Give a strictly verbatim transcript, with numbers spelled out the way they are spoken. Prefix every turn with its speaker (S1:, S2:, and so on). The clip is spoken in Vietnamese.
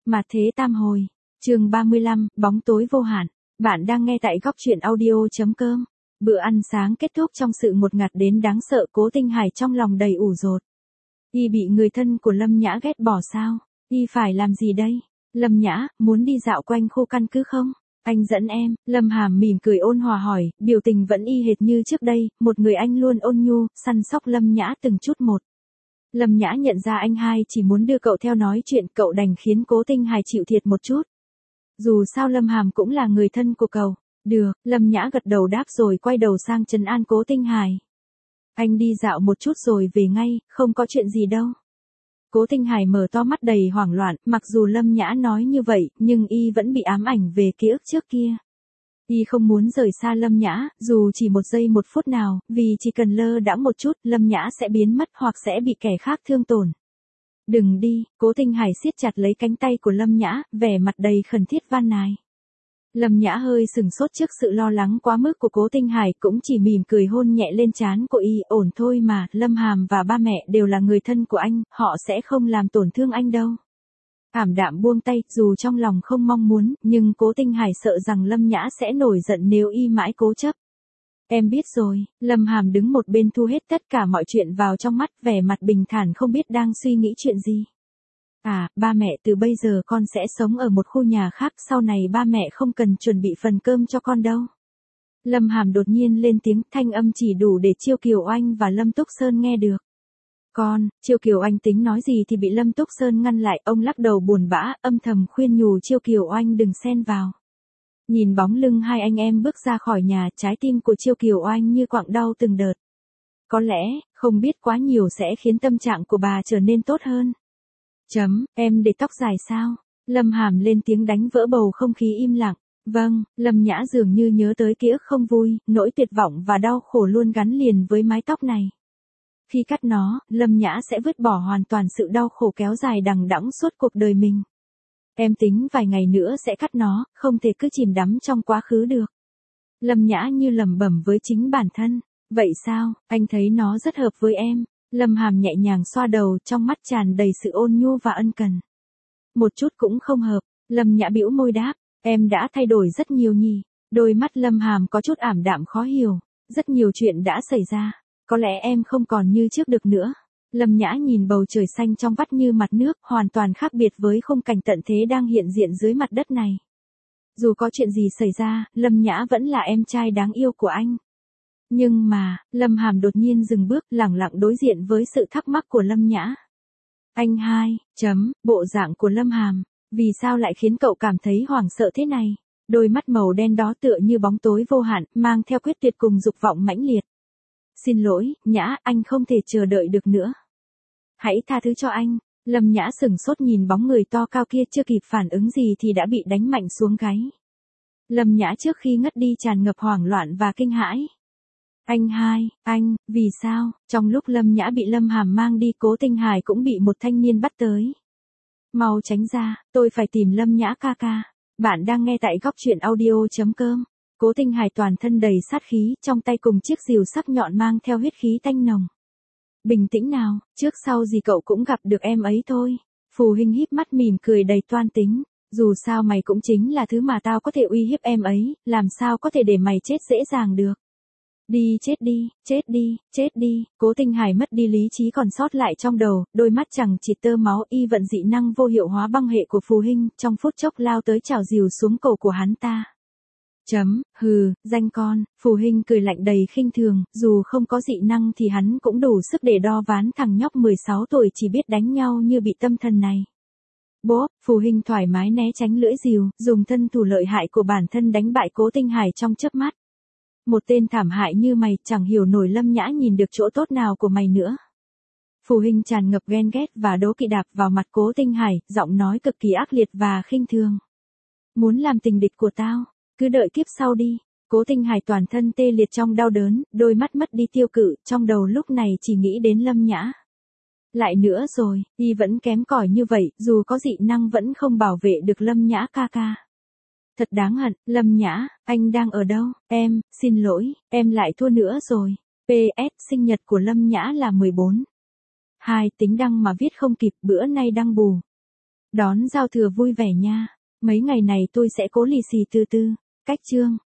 S1: Mà thế tam hồi. Chương ba mươi lăm, bóng tối vô hạn. Bạn đang nghe tại góc truyện audio chấm com. Bữa ăn sáng kết thúc trong sự ngột ngạt đến đáng sợ, Cố Tinh Hải trong lòng đầy ủ rột. Y bị người thân của Lâm Nhã ghét bỏ sao? Y phải làm gì đây? Lâm Nhã, muốn đi dạo quanh khu căn cứ không? Anh dẫn em. Lâm Hàm mỉm cười ôn hòa hỏi, biểu tình vẫn y hệt như trước đây, một người anh luôn ôn nhu, săn sóc Lâm Nhã từng chút một. Lâm Nhã nhận ra anh hai chỉ muốn đưa cậu theo nói chuyện, cậu đành khiến Cố Tinh Hải chịu thiệt một chút. Dù sao Lâm Hàm cũng là người thân của cậu. Được, Lâm Nhã gật đầu đáp rồi quay đầu sang trấn an Cố Tinh Hải. Anh đi dạo một chút rồi về ngay, không có chuyện gì đâu. Cố Tinh Hải mở to mắt đầy hoảng loạn, mặc dù Lâm Nhã nói như vậy, nhưng y vẫn bị ám ảnh về ký ức trước kia. Y không muốn rời xa Lâm Nhã, dù chỉ một giây một phút nào, vì chỉ cần lơ đãng một chút, Lâm Nhã sẽ biến mất hoặc sẽ bị kẻ khác thương tổn. Đừng đi, Cố Tinh Hải siết chặt lấy cánh tay của Lâm Nhã, vẻ mặt đầy khẩn thiết van nài. Lâm Nhã hơi sừng sốt trước sự lo lắng quá mức của Cố Tinh Hải, cũng chỉ mỉm cười hôn nhẹ lên trán của y, ổn thôi mà, Lâm Hàm và ba mẹ đều là người thân của anh, họ sẽ không làm tổn thương anh đâu. Ảm đạm buông tay, dù trong lòng không mong muốn, nhưng Cố Tinh Hải sợ rằng Lâm Nhã sẽ nổi giận nếu y mãi cố chấp. Em biết rồi. Lâm Hàm đứng một bên thu hết tất cả mọi chuyện vào trong mắt, vẻ mặt bình thản không biết đang suy nghĩ chuyện gì. À, ba mẹ, từ bây giờ con sẽ sống ở một khu nhà khác, sau này ba mẹ không cần chuẩn bị phần cơm cho con đâu. Lâm Hàm đột nhiên lên tiếng, thanh âm chỉ đủ để Chiêu Kiều Oanh và Lâm Túc Sơn nghe được. Con, Chiêu Kiều Oanh tính nói gì thì bị Lâm Túc Sơn ngăn lại, ông lắc đầu buồn bã, âm thầm khuyên nhủ Chiêu Kiều Oanh đừng xen vào. Nhìn bóng lưng hai anh em bước ra khỏi nhà, trái tim của Chiêu Kiều Oanh như quặn đau từng đợt. Có lẽ, không biết quá nhiều sẽ khiến tâm trạng của bà trở nên tốt hơn. Chấm, em để tóc dài sao? Lâm Hàm lên tiếng đánh vỡ bầu không khí im lặng. Vâng, Lâm Nhã dường như nhớ tới ký ức không vui, nỗi tuyệt vọng và đau khổ luôn gắn liền với mái tóc này. Khi cắt nó, Lâm Nhã sẽ vứt bỏ hoàn toàn sự đau khổ kéo dài đằng đẵng suốt cuộc đời mình. Em tính vài ngày nữa sẽ cắt nó, không thể cứ chìm đắm trong quá khứ được. Lâm Nhã như lẩm bẩm với chính bản thân. Vậy sao, anh thấy nó rất hợp với em. Lâm Hàm nhẹ nhàng xoa đầu, trong mắt tràn đầy sự ôn nhu và ân cần. Một chút cũng không hợp. Lâm Nhã bĩu môi đáp, em đã thay đổi rất nhiều nhỉ. Đôi mắt Lâm Hàm có chút ảm đạm khó hiểu. Rất nhiều chuyện đã xảy ra. Có lẽ em không còn như trước được nữa. Lâm Nhã nhìn bầu trời xanh trong vắt như mặt nước, hoàn toàn khác biệt với khung cảnh tận thế đang hiện diện dưới mặt đất này. Dù có chuyện gì xảy ra, Lâm Nhã vẫn là em trai đáng yêu của anh. Nhưng mà, Lâm Hàm đột nhiên dừng bước, lẳng lặng đối diện với sự thắc mắc của Lâm Nhã. Anh hai, chấm, bộ dạng của Lâm Hàm, vì sao lại khiến cậu cảm thấy hoảng sợ thế này? Đôi mắt màu đen đó tựa như bóng tối vô hạn, mang theo quyết tuyệt cùng dục vọng mãnh liệt. Xin lỗi, Nhã, anh không thể chờ đợi được nữa. Hãy tha thứ cho anh. Lâm Nhã sửng sốt nhìn bóng người to cao kia, chưa kịp phản ứng gì thì đã bị đánh mạnh xuống gáy. Lâm Nhã trước khi ngất đi tràn ngập hoảng loạn và kinh hãi. Anh hai, anh, vì sao? Trong lúc Lâm Nhã bị Lâm Hàm mang đi, Cố Tinh Hải cũng bị một thanh niên bắt tới. Mau tránh ra, tôi phải tìm Lâm Nhã ca ca. Bạn đang nghe tại góc truyện audio chấm com. Cố Tinh Hải toàn thân đầy sát khí, trong tay cùng chiếc rìu sắc nhọn mang theo huyết khí tanh nồng. Bình tĩnh nào, trước sau gì cậu cũng gặp được em ấy thôi. Phù Hinh híp mắt mỉm cười đầy toan tính. Dù sao mày cũng chính là thứ mà tao có thể uy hiếp em ấy, làm sao có thể để mày chết dễ dàng được. Đi chết đi, chết đi, chết đi. Cố Tinh Hải mất đi lý trí còn sót lại trong đầu, đôi mắt chẳng chỉ tơ máu, y vận dị năng vô hiệu hóa băng hệ của Phù Hinh, trong phút chốc lao tới chảo dìu xuống cổ của hắn ta. Chấm, hừ, danh con. Phù Hinh cười lạnh đầy khinh thường, dù không có dị năng thì hắn cũng đủ sức để đo ván thằng nhóc mười sáu tuổi chỉ biết đánh nhau như bị tâm thần này. Bốp, Phù Hinh thoải mái né tránh lưỡi dìu, dùng thân thủ lợi hại của bản thân đánh bại Cố Tinh Hải trong chớp mắt. Một tên thảm hại như mày, chẳng hiểu nổi Lâm Nhã nhìn được chỗ tốt nào của mày nữa. Phù Hinh tràn ngập ghen ghét và đố kỵ đạp vào mặt Cố Tinh Hải, giọng nói cực kỳ ác liệt và khinh thường. Muốn làm tình địch của tao, cứ đợi kiếp sau đi. Cố Tinh Hải toàn thân tê liệt trong đau đớn, đôi mắt mất đi tiêu cự, trong đầu lúc này chỉ nghĩ đến Lâm Nhã. Lại nữa rồi, y vẫn kém cỏi như vậy, dù có dị năng vẫn không bảo vệ được Lâm Nhã ca ca. Thật đáng hận, Lâm Nhã, anh đang ở đâu? Em, xin lỗi, em lại thua nữa rồi. pê ét, sinh nhật của Lâm Nhã là mười bốn. Hai, tính đăng mà viết không kịp, bữa nay đăng bù. Đón giao thừa vui vẻ nha. Mấy ngày này tôi sẽ cố lì xì từ từ. Cách chương.